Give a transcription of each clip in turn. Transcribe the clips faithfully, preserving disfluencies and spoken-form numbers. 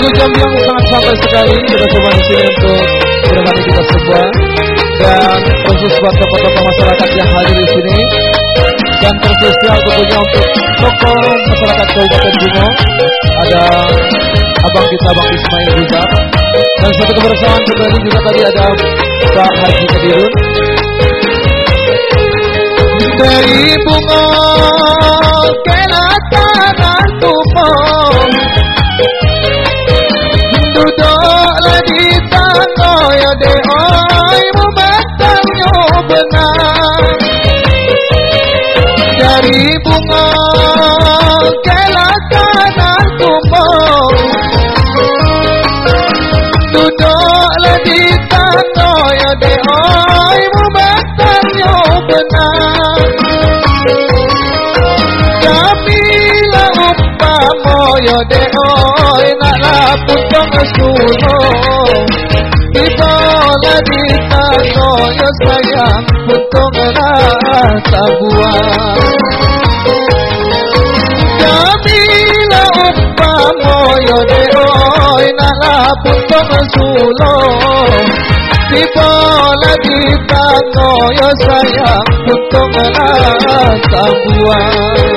Satu jam yang sangat santai sekali kita coba di sini untuk menemani kita semua, dan khusus buat tokoh-tokoh masyarakat yang hadir di sini, dan terspesial tentunya untuk tokoh masyarakat Kabupaten Bungo, ada abang kita Bang Ismail juga, dan satu kebersamaan kembali juga tadi ada Pak Haji Kadirun. Dari bunga kelatan tumpah, duduklah di tangga ya de oi memandangnya benar. Dari bunga kelatan tumpah, duduklah di tangga ya de oi memandangnya benar. Yo de oi nak lapun tong sulo, dibola di tano yo sayang puntong rasa buah. Jamila umpamo yo de oi nak lapun tong sulo, dibola di tano yo sayang puntong rasa buah.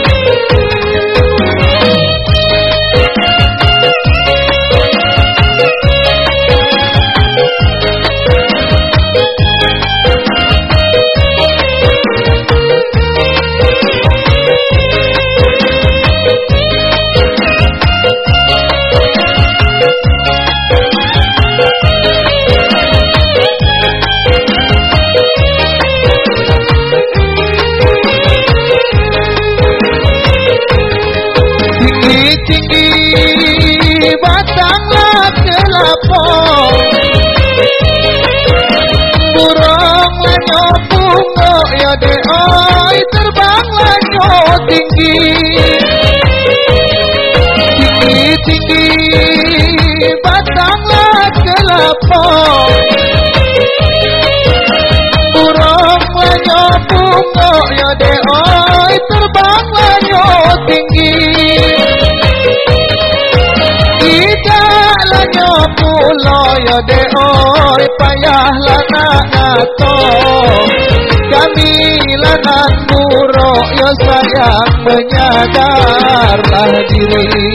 Tinggi batanglah kelapa, burung lanyo bunga ya de oi terbang lanyo tinggi. Tinggi tinggi batanglah kelapa, burung lanyo bunga ya de oi terbang lanyo tinggi. Pulo yo de oi payahlah nak ngato, kami lanan muro yo sayang menyadarlah diri.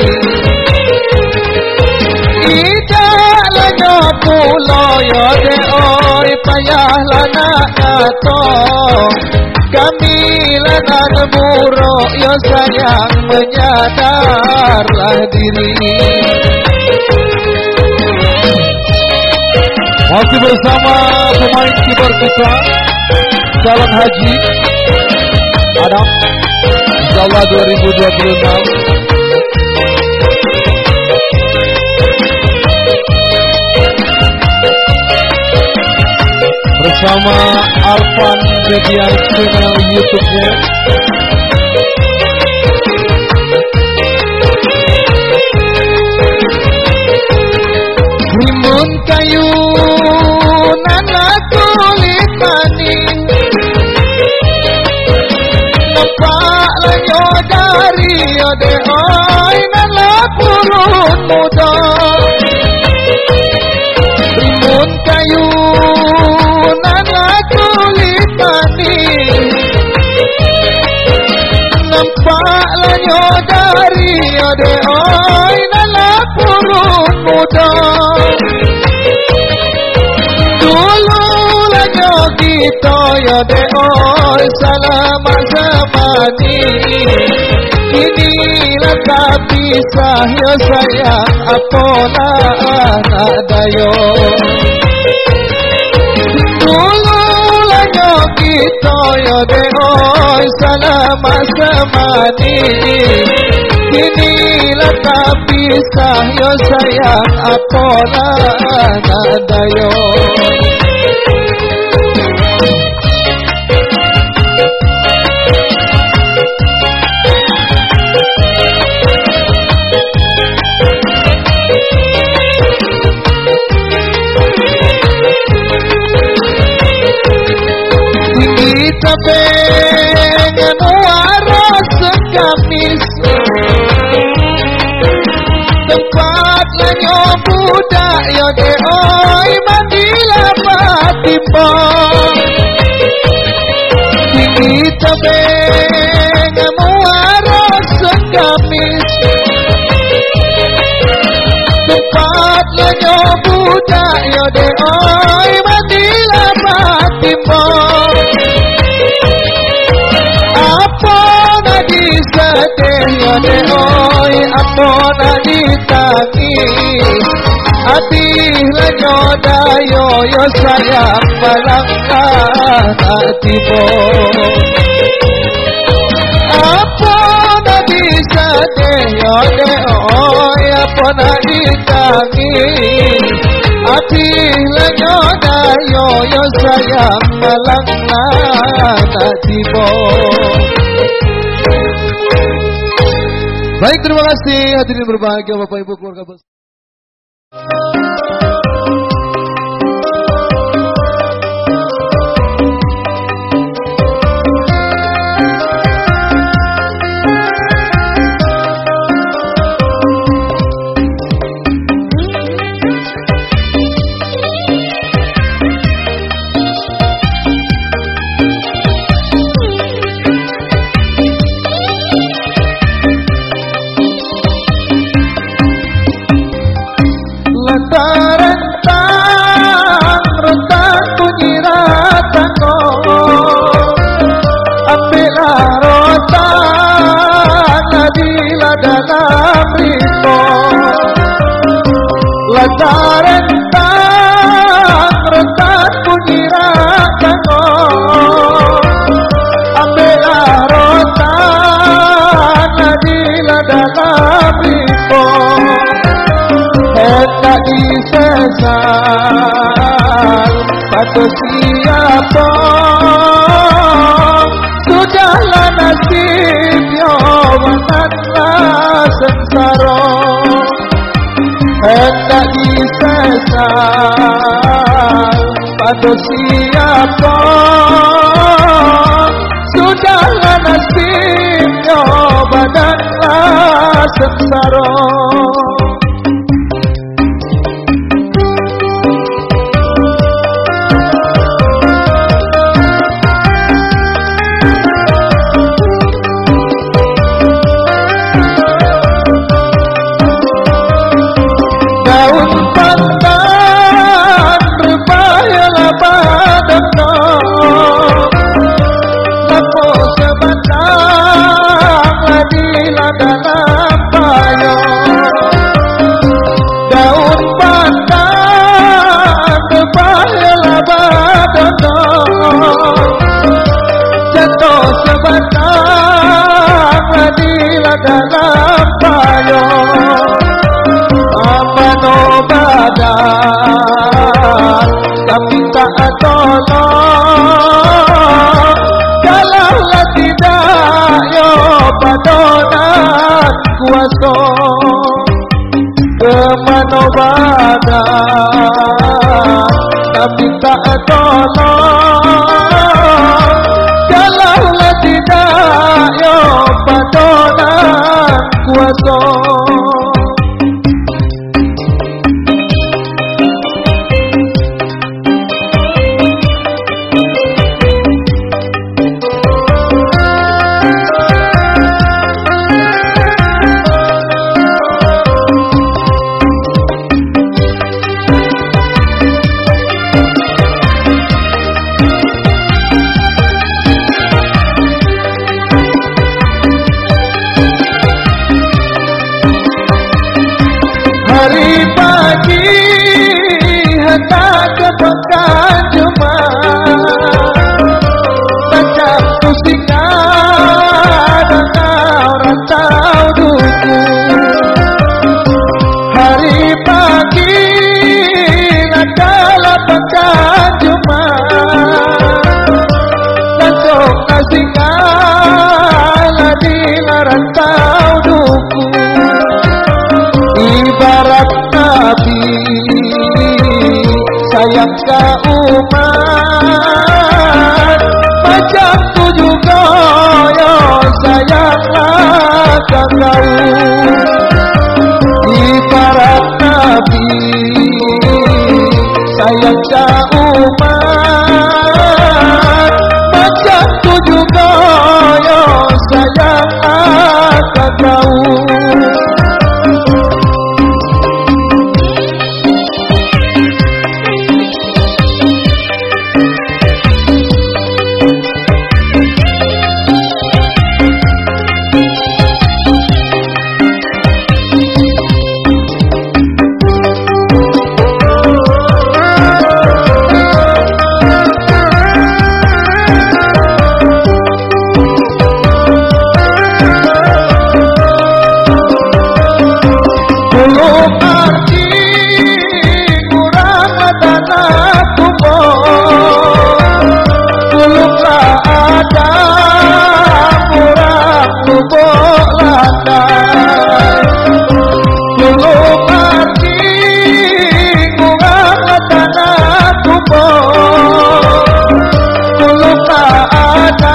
Idahlah yo pulo yo de oi payahlah nak ngato, kami lanan muro yo sayang menyadarlah diri. Masih bersama pemain kibar kita, calon haji Adam, insyaallah dua ribu dua puluh enam. Bersama Alvan Media channel YouTube-nya. Rimbun kayu nana kulit manis, nampaklah yo dari yo de oi nana purun muda. Rimbun kayu nana kulit manis, nampaklah yo dari yo de oi nana purun muda. Kita ya de oi selama zamani, inilah tak pisah ya sayang apalah anak dayo. Dulu lanya kita ya de oi selama zamani, inilah tak pisah ya sayang apalah anak dayo. Kita pengen waras Kamis, tempat lanyo budak yo de oi mandilah patipo tinggi tebeng muara segamis tempat lanyo budak yo de oi mandilah patipo apa nadi sedih yo de oi apa nadi tangi hati lanyo dayo yo sayang malangkan hatimu apa nadi sedih yo de oi apa nadi tangi hati lanyo dayo yo sayang malangkan hatimu. Baik, terima kasih hadirin berbahagia Bapak Ibu keluarga besar. Rentang rentang bunyi ratango ambillah rotan nadilah dalam rimbo lantar rentang rentang bunyi ratango ambillah rotan nadilah dalam rimbo hendak disesal pada siapa sudahlah nasib yo wananlah sengsara hendak disesal pada siapa sudahlah nasib yo wananlah sengsara. Dalam payung ada murah lubuk landai dulu mati ngurang tanah kubur dulu ada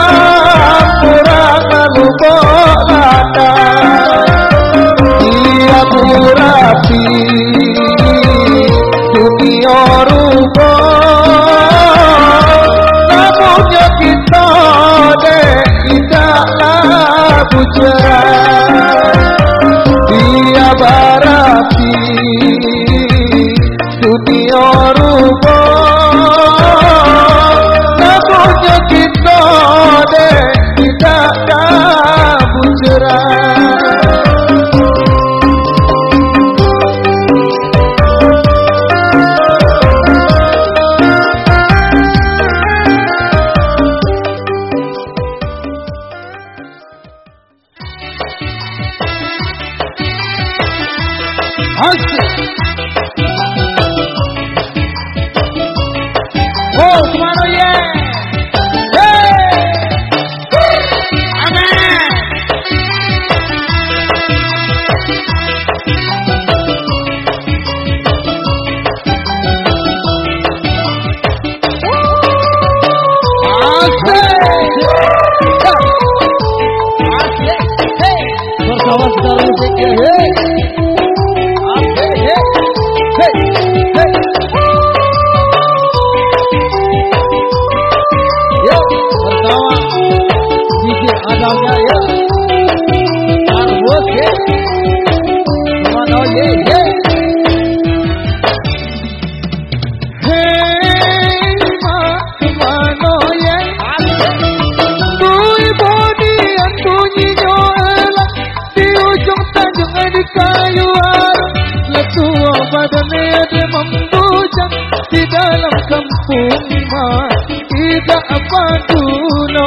murah lubuk landai dia murapi dunia rupa namunnya kita dek tidaklah bujar dia barapi dunia rupa namunnya kita dek tidaklah bujar. Oh, kemana ya? Hey, aman. Bersama secara musiknya, hey. Adanya ya, harus ya, mana ye ye. Hey mak mana ye, bui bodi yang bunyi nyoela di ujung tanjung di kayu arang, letua badannya dia membujang di dalam kampung mak tidak apa duno.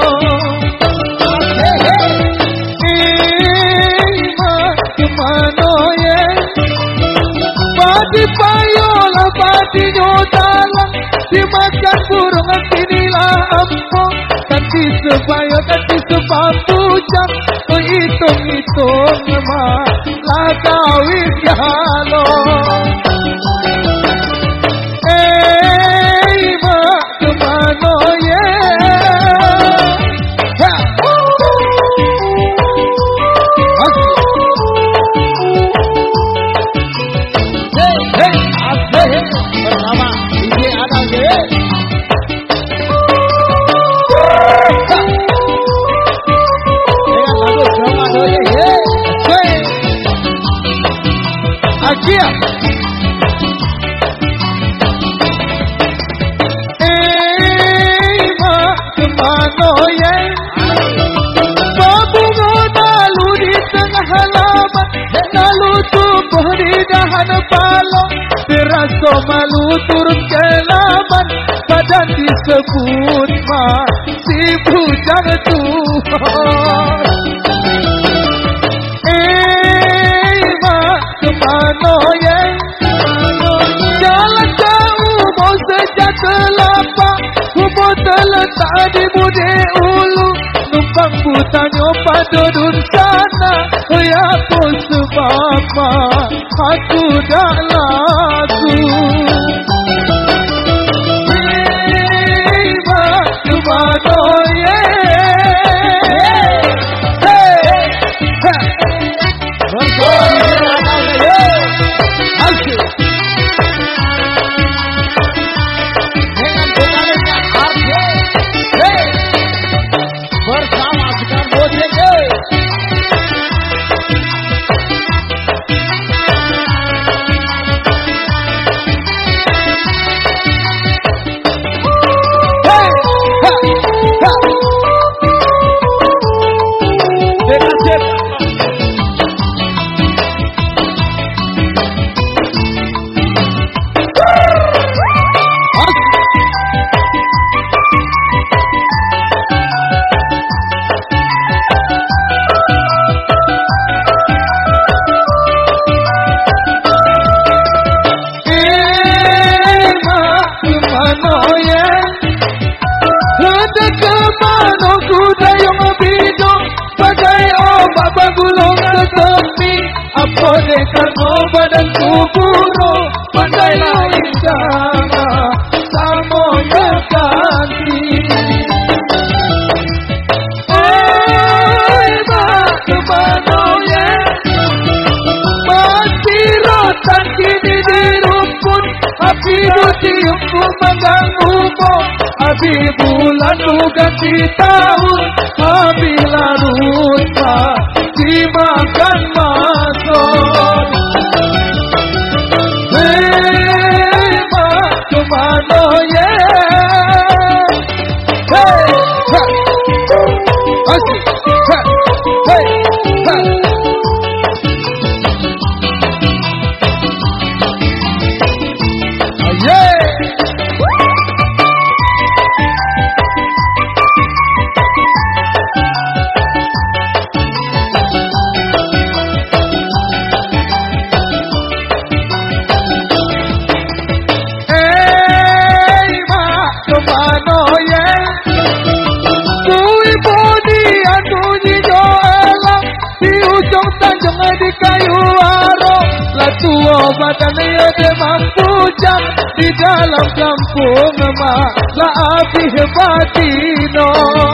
Pati payola pati nyodalang dimakan burung inilah ampo kanti sepayo kanti sepapujang ko hitung-hitung ma lakawit yalo eh ma kemano ye bersama D J Adang ye. Dengan lagu Joma Doye ye. Akia. Eh mak kemana ye? Babungo lalu di tengah halaman, lalu tumbuh di dahan balong. Terasa malu turun ke laman, badan disebut mak si bujang Tuhan. Eh mak kemana ye? Jalan jauh mau sejak telapak, umur terletak di budi ulu, numpang butanya pada dun sana. Ya pun sebab mak aku dah laku. Hey mak kemana ye? Hey, bersama ye, asyik. Dengan penyanyinya Arje, hey, bersama Sekar Bojek ye. ganti bulan nu ganti tahun apabila rupa dimakan masuk. Hei mak kemana ye? Hei asik hei hei hei. Yeah. Di kayu aro latuo matanya de mampuja di dalam kampung mak la api hebatino.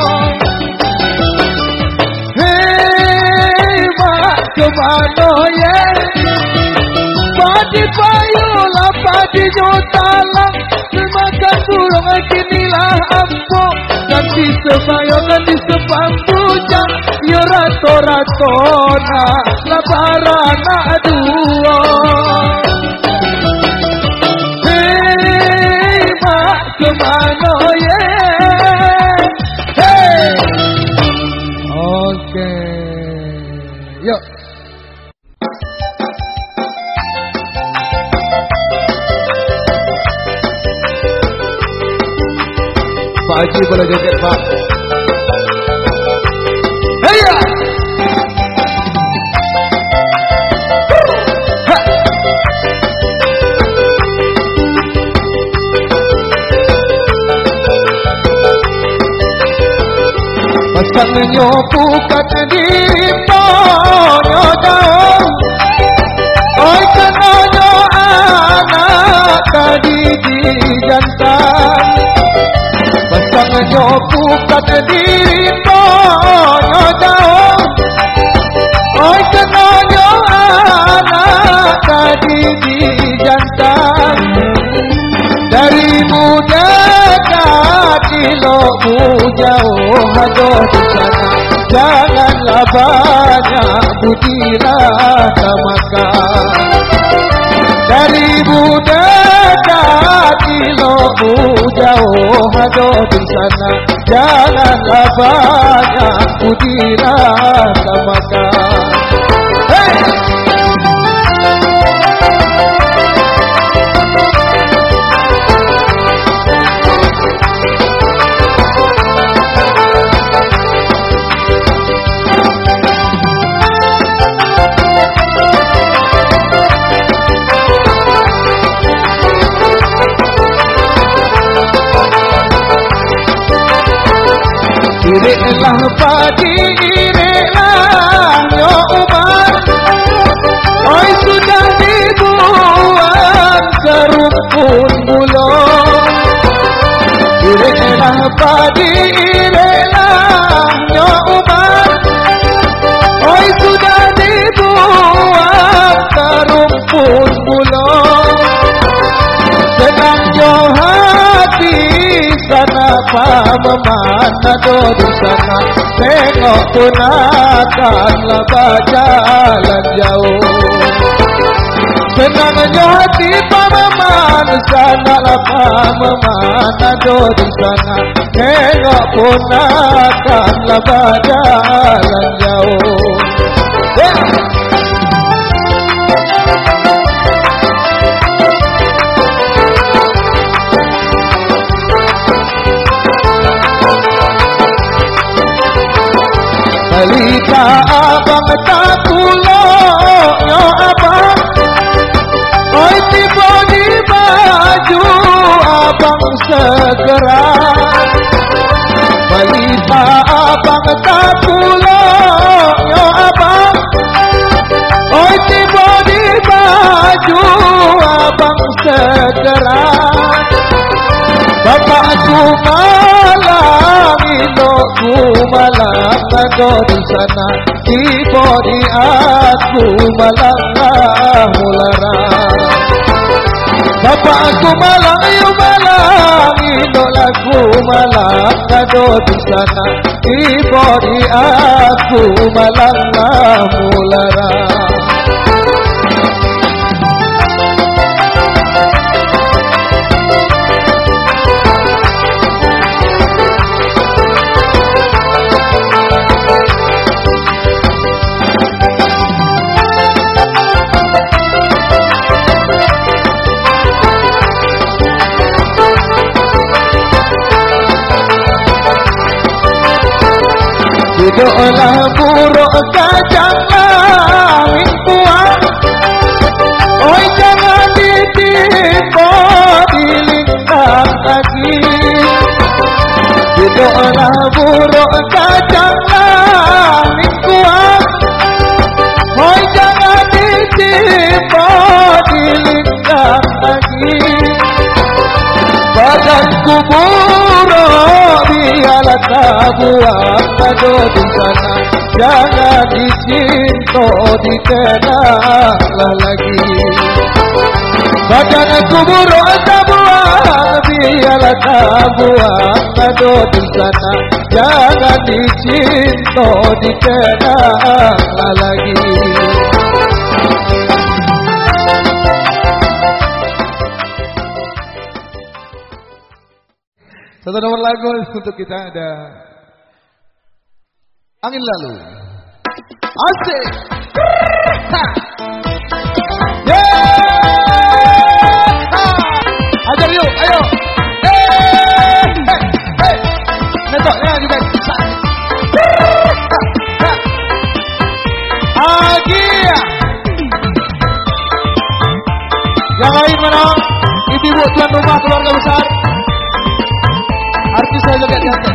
Hei mak kemana ye? Padi payu lah padi jotalang semakan burung kinilah ampo ganti sebayang ganti sepampuja yo rato-rato na labarana dua. Hei mak kemana ye? Hei. Oke, yuk. Pak Haji boleh joget Pak. Heya. Pasang nyopu kat dito nyo daw. Oi kena nyo anak tadi di jantan. Pasang nyopu kat dito nyo daw. Oi kena nyo anak tadi di jantan. Dari muda kilo jauh hado di sana, janganlah banyak pujilah makan. Dari budaya kilo jauh hado di sana, janganlah banyak pujilah makan. Hey! Irelah padi, irelah yo umat. Oi sudah dibuang ke rumpun bulong. Irelah padi, irelah yo umat. Oi sudah dibuang ke rumpun bulong. Senang jo hati sana pamana do di sana, tengok punakanlah berjalan jauh. Senangnya hati pamana sana lah pamana do di sana, tengok punakanlah berjalan jauh. Yeah. Balita abang tak pulang yo abang. Oi tiba di baju abang segera. Balita abang tak pulang yo abang. Oi tiba di baju abang segera. Bapakku malam indokku malam nago di sana, tiba di aku malam mulara. Bapakku malam yo malam Indo lagu malang kado di sana, ibu di aku malang mulara. Dolah buruk kacang langit kuat, oi jangan ditimpa di lintang kaki. Dolah buruk kacang langit kuat, oi jangan ditimpa di lintang kaki. Badanku buruk biarlah tak buang kado di sana, jangan dicinta dikenanglah lagi. Badanku buruk tak buang biarlah tak buang kado di sana, jangan dicinta dikenanglah lagi. Satu nomor lagu untuk kita ada Angin Lalu. Asik. Ha. Yeah. Ha. Ajar yuk, ayo. Hey, hey, hey. Netoknya juga bisa. Ha. Ha. Agia. Yang lain mana? Ibu-ibu tuan rumah keluarga besar. Artis saya juga jantan.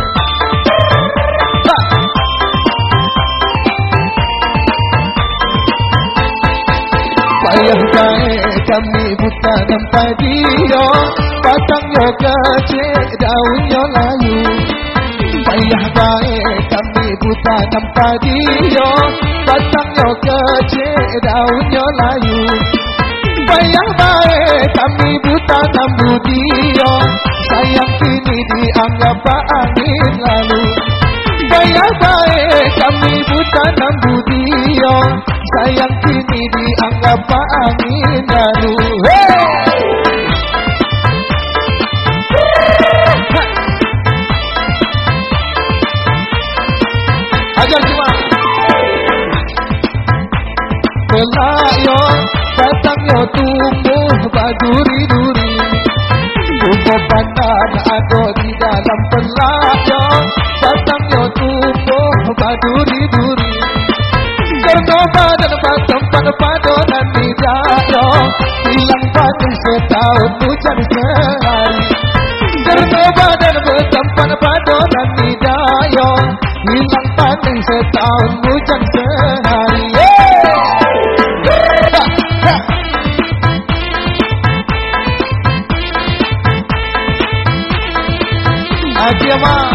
Payah baik kami buta nampak dia, batangnya kecil daunnya layu. Payah baik kami buta nampak dia, batangnya kecil daunnya layu. Payah baik kami buta nampak dia, sayang kini dianggap angin lalu. Payah baik kami buta nampak dia, sayang kini dianggap angin lalu. Hey! Ajar semua. Pelayo datangnya tumbuh baduri-duri, tumbuh pandan ada di dalam pelayo, datangnya tumbuh baduri-duri. Karena badan badan pada padonan nidayo, hilang panen setahun hujan sehari. Karena badan badan pada padonan nidayo, hilang panen setahun hujan sehari. Aja mah.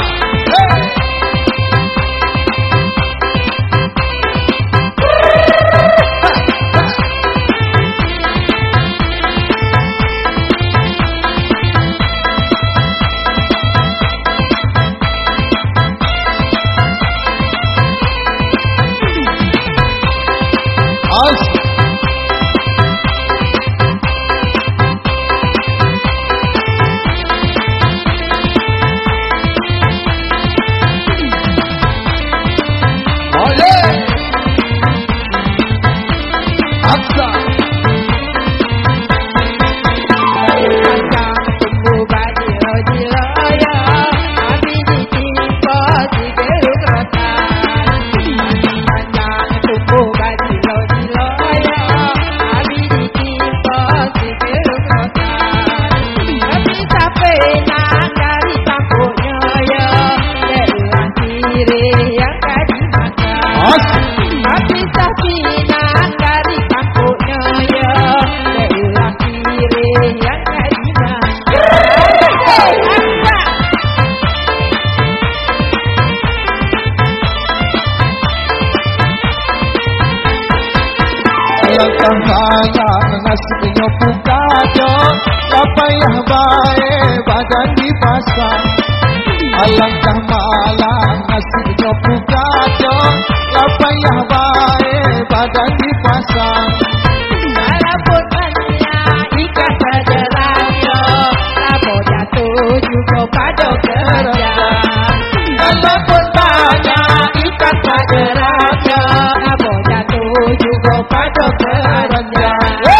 nasibnya bukayo, apa yang baik badan dipasang. Alangkah malang nasibnya bukaco, lapayah baik badan dipasang. Walaupun banyak ikat sederhana, labo jatuh juga pada kerja. Walaupun banyak ikat sederhana, labo jatuh juga pada kerja.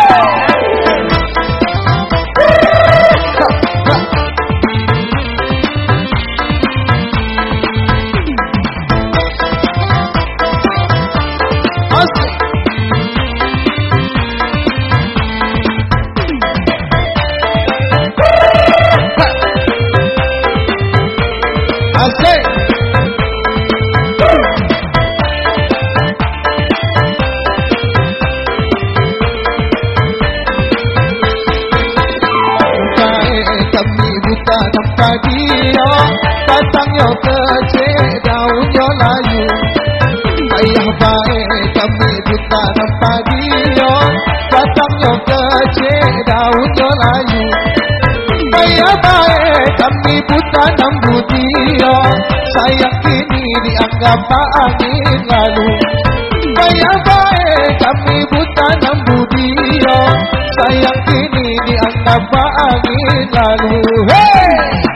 Dia batangnya kecil, daunnya layu. Ayah baik kami buta nampak dia, batangnya kecil, daunnya layu. Ayah baik kami buta nampak dia, sayang kini dianggap angin lalu. Ayah baik kami buta nampak dia, sayang kini dianggap angin lalu. Hey!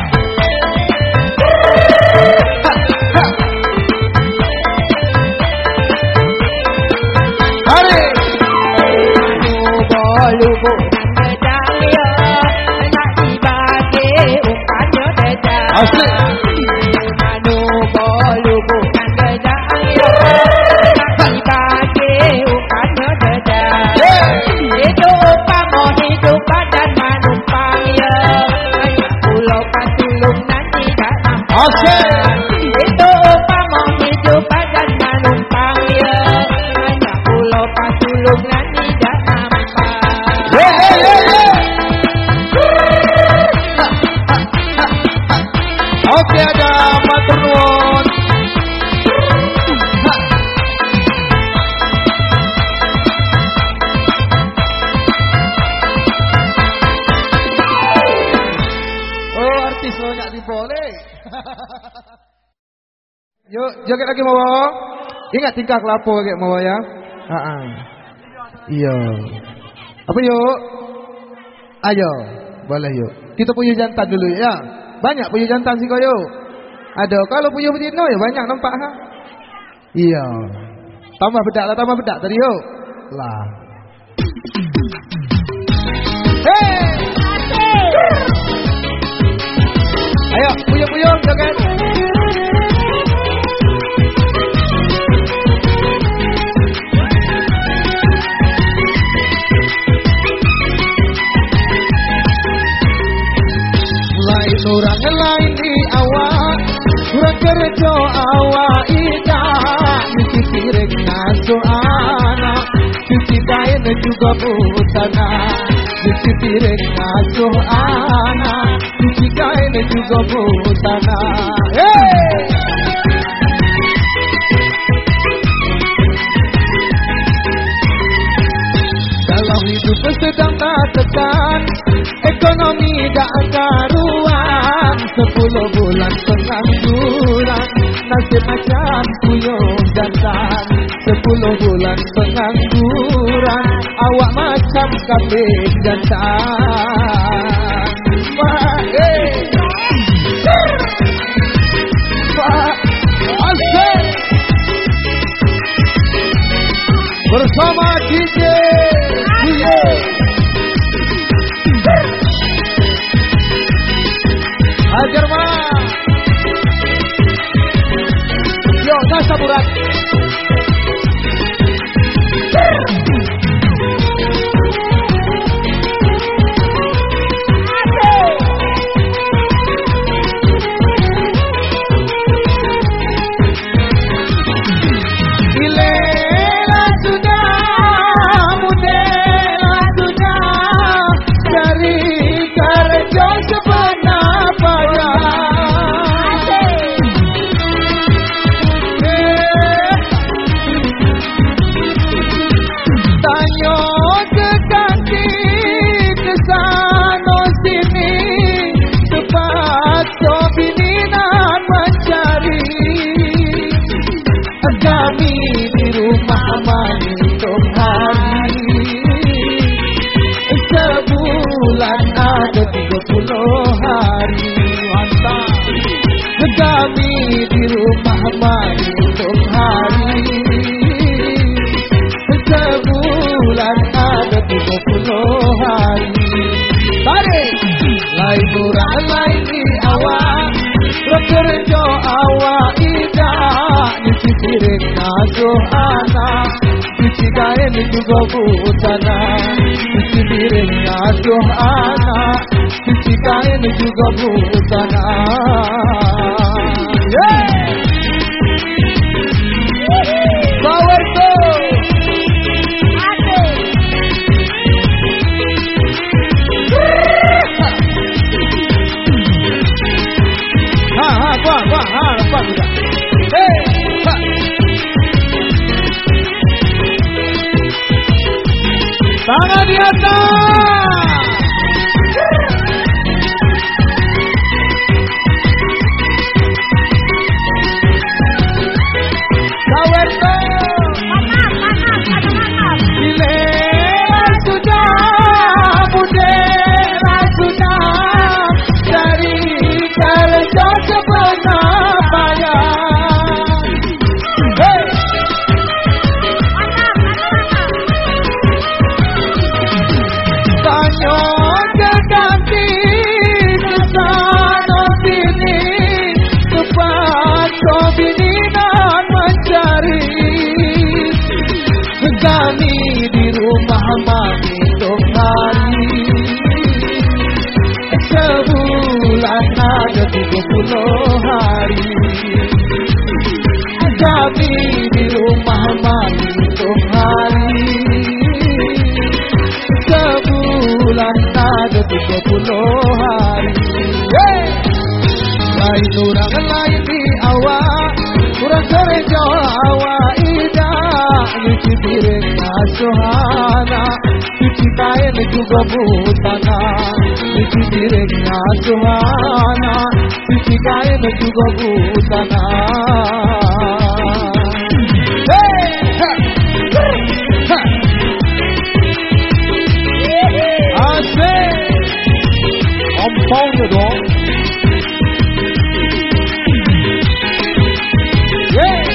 Lubu dan gedangnya nak dibagi umpannya dedah. Asli. Manu lubu dan gedangnya nak dibagi umpannya dedah. Itu upah mau hidup badan manumpangnya, banyak pulau patulung dan tidak nampak. Asli. Itu upah mau hidup badan manumpangnya, banyak pulau patulung dan tidak nampak. Oke, ada matur nuwun. Oh, artis lo nggak diboleh. Yuk, joget lagi mau. Ingat tingkah kelapo kayak mau ya. Heeh. Iya. Apa yuk? Ayo, boleh yuk. Kita punya jantan dulu ya. Banyak punya jantan sih koyo. Ada kalau punya betina ya banyak nampak ha. Iya. Tambah bedak lah, tambah bedak tadi yuk. Lah. Hey! Ayo, puyung-puyung joget. Orang lain di awak, kurang kerja awak ida. Cuci piring ngasuh anak, cuci kain juga busana. Cuci piring ngasuh anak, cuci kain juga busana. Hey! Dalam hidup sedang tak tekan, ekonomi tak karuan. Sepuluh bulan pengangguran, nasib macam puyuh jantan. Sepuluh bulan pengangguran, awak macam kambing jantan. Wah, eh, wah, asik. Bersama D J Puyuh. Ajar mana? Yo, nasa burat. menghitung hari. Sebulan ada tiga puluh hari. Tarik lain murah lain di awak, bekerja awak tidak nyuci piring ngasuh anak, cuci kain juga busana, cuci piring ngasuh anak, cuci kain juga busana. Yeah. Power to ha ha gua gua ha lepas juga. Hey ha. Tangan di atas. Power to mantap mantap mantap. Ile sudah budaya sudah dari kerja sebenar payah. Hey. Tanya keganti kesana sini, cepat kau bini dan mencari. Kami di rumah menghitung hari. Sebulan ada tiga puluh hari. Kami di rumah menghitung hari. Sebulan ada tiga puluh hari. Hey! Lain orang lain di awak, kurang kerja awak tidak nyuci piring ngasuh anak, cuci kain juga busana, cuci piring ngasuh anak, cuci kain juga busana. Hey! Ha! Ha! Asik! Ompongnya dong. Yeah!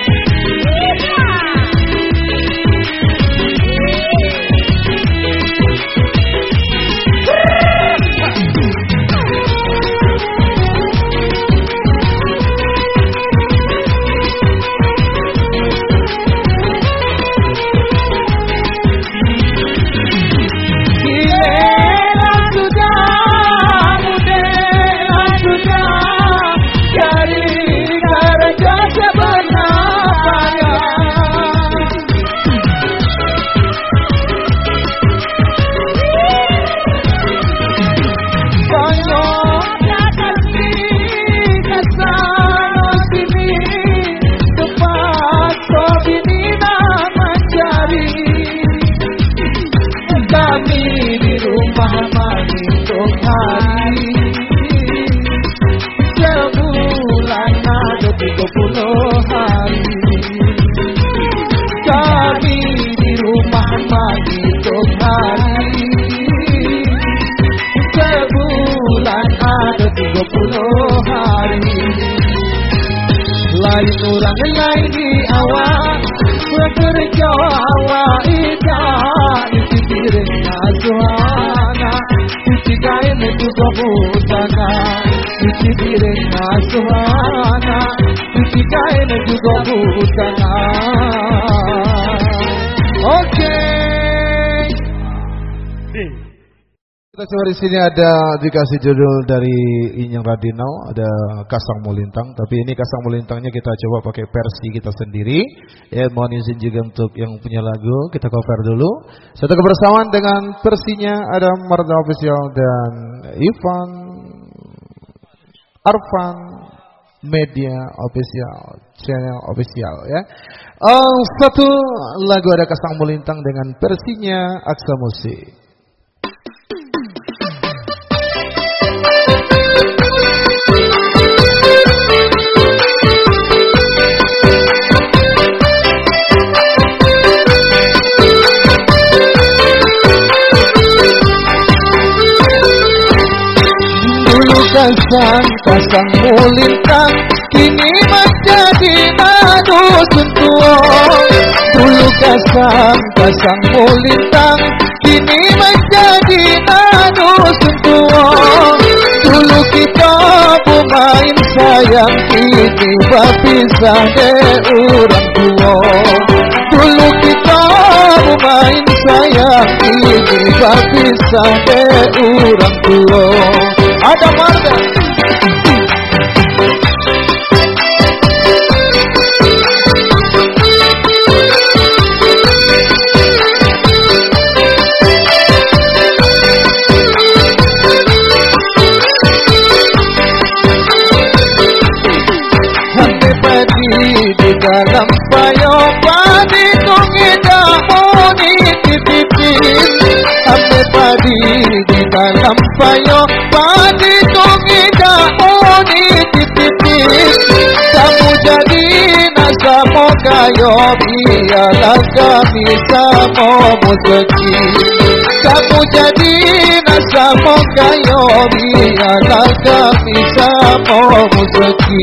Lain orang lain di awak, bekerja awak tidak nyuci piring ngasuh anak, cuci kain juga busana, cuci piring ngasuh anak, cuci kain juga busana. Oke. Kita coba di sini ada dikasih judul dari Inyang Radinau, ada Kasang Mulintang. Tapi ini Kasang Mulintangnya kita coba pakai versi kita sendiri. Ya, mohon izin juga untuk yang punya lagu kita cover dulu. Satu kebersamaan dengan versinya ada Marda Official dan Ivan Arfan Media Official, channel official ya. Uh, satu lagu ada Kasang Mulintang dengan versinya Aksa Musik. Kasang, kasang mulintang, kini menjadi dusun tua. Dulu kasang-kasang mulintang, kini menjadi dusun tua. Dulu kita bermain sayang, kini berpisah de orang tua. Dulu kita bermain sayang, kini berpisah de orang tua. Ada marga di dalam payung padi tungi dahuni titipin. Ambil padi di dalam payung padi tungi dahuni titipin. Kamu jadi nasamu kayo, biarlah kami sama rezeki. Kamu jadi nasamu kayo, biarlah kami sama rezeki.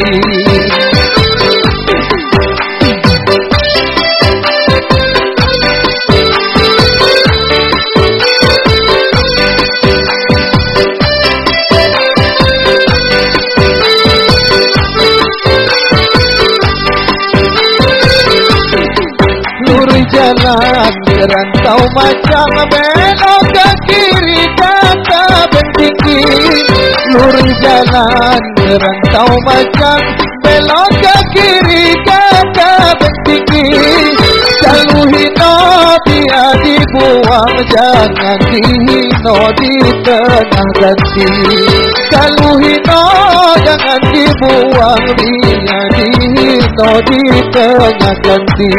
Jalan merantau macam belok ke kiri kata bertinggi. Lurus jalan merantau macam belok ke kiri kata bertinggi. Kalau hino biar dibuang, jangan dihino di tengah ganti. Kalau hino jangan dibuang, biar dihino di tengah ganti.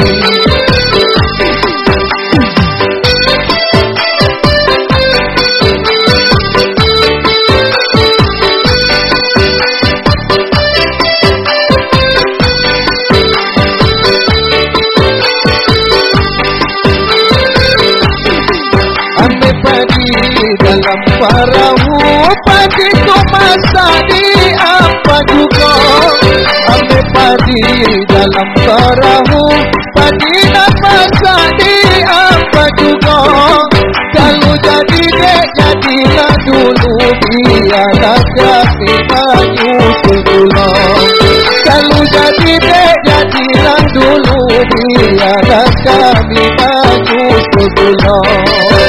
Dalam perahu padi tu masak di apa juga. Ambil padi dalam perahu padi nak masak di apa juga. Kalau jadi dek jadilah dulu, biarlah kami menyusul pulang. Kalau jadi dek jadilah dulu, biarlah kami menyusul pulang.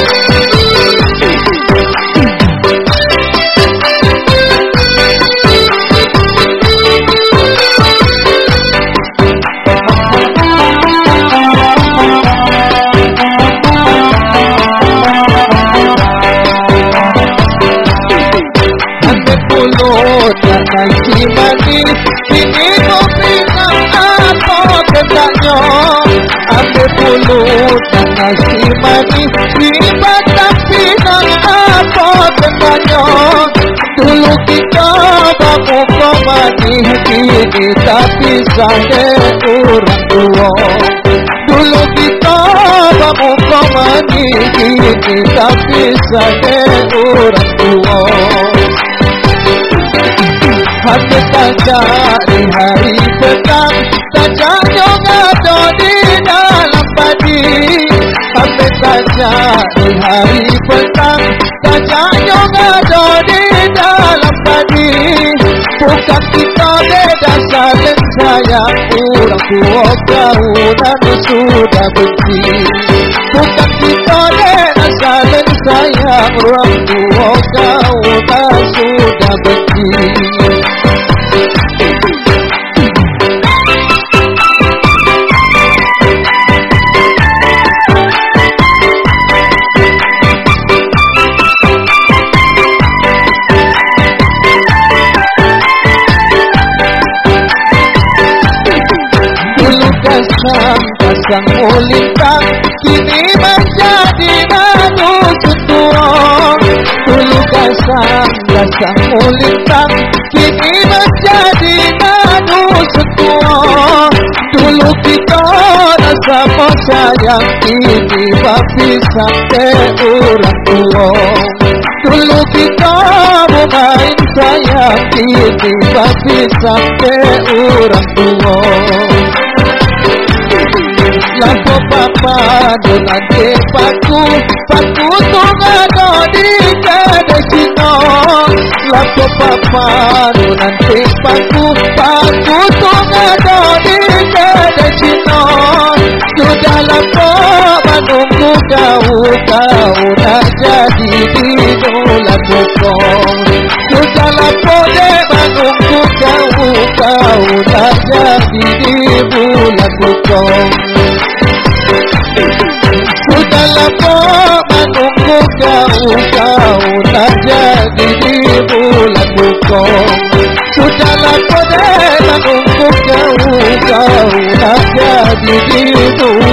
Jangan manis, kini kopi apa ketanya. Ambil pulut dan nasi manis, tiba tapi apa ketanya. Dulu kita bangun pemanis, kini tak pisah de orang tua. Dulu kita bangun pemanis, kini tak pisah de orang tua. Hati tajak di hari petang, tajak juga ada di dalam padi. Hati tajak di hari petang, tajak juga ada di dalam padi. Bukan kita beda saling sayang, orang tua kawanan sudah benci. Bukan kita beda saling sayang, orang tua kawanan sudah benci. Kasang mulintang, kini menjadi dusun tua. Dulu kasang-kasang mulintang, kini menjadi dusun tua. Dulu kita rasa sayang, kini berpisah ke orang tua. Dulu kita main sayang tiba pisah ke orang tua. Lapo papa donate paku paku tungado di kadesino. Lapo papa donate paku paku tungado di kadesino. Sudah lapo menunggu kau kau nak jadi di bulan bukong. Sudah lapo de menunggu kau kau nak jadi di bulan bukong. Sudah lama menunggu kau, kau tak jadi di bulan bukong. Sudah lama menunggu kau, kau tak jadi di bulan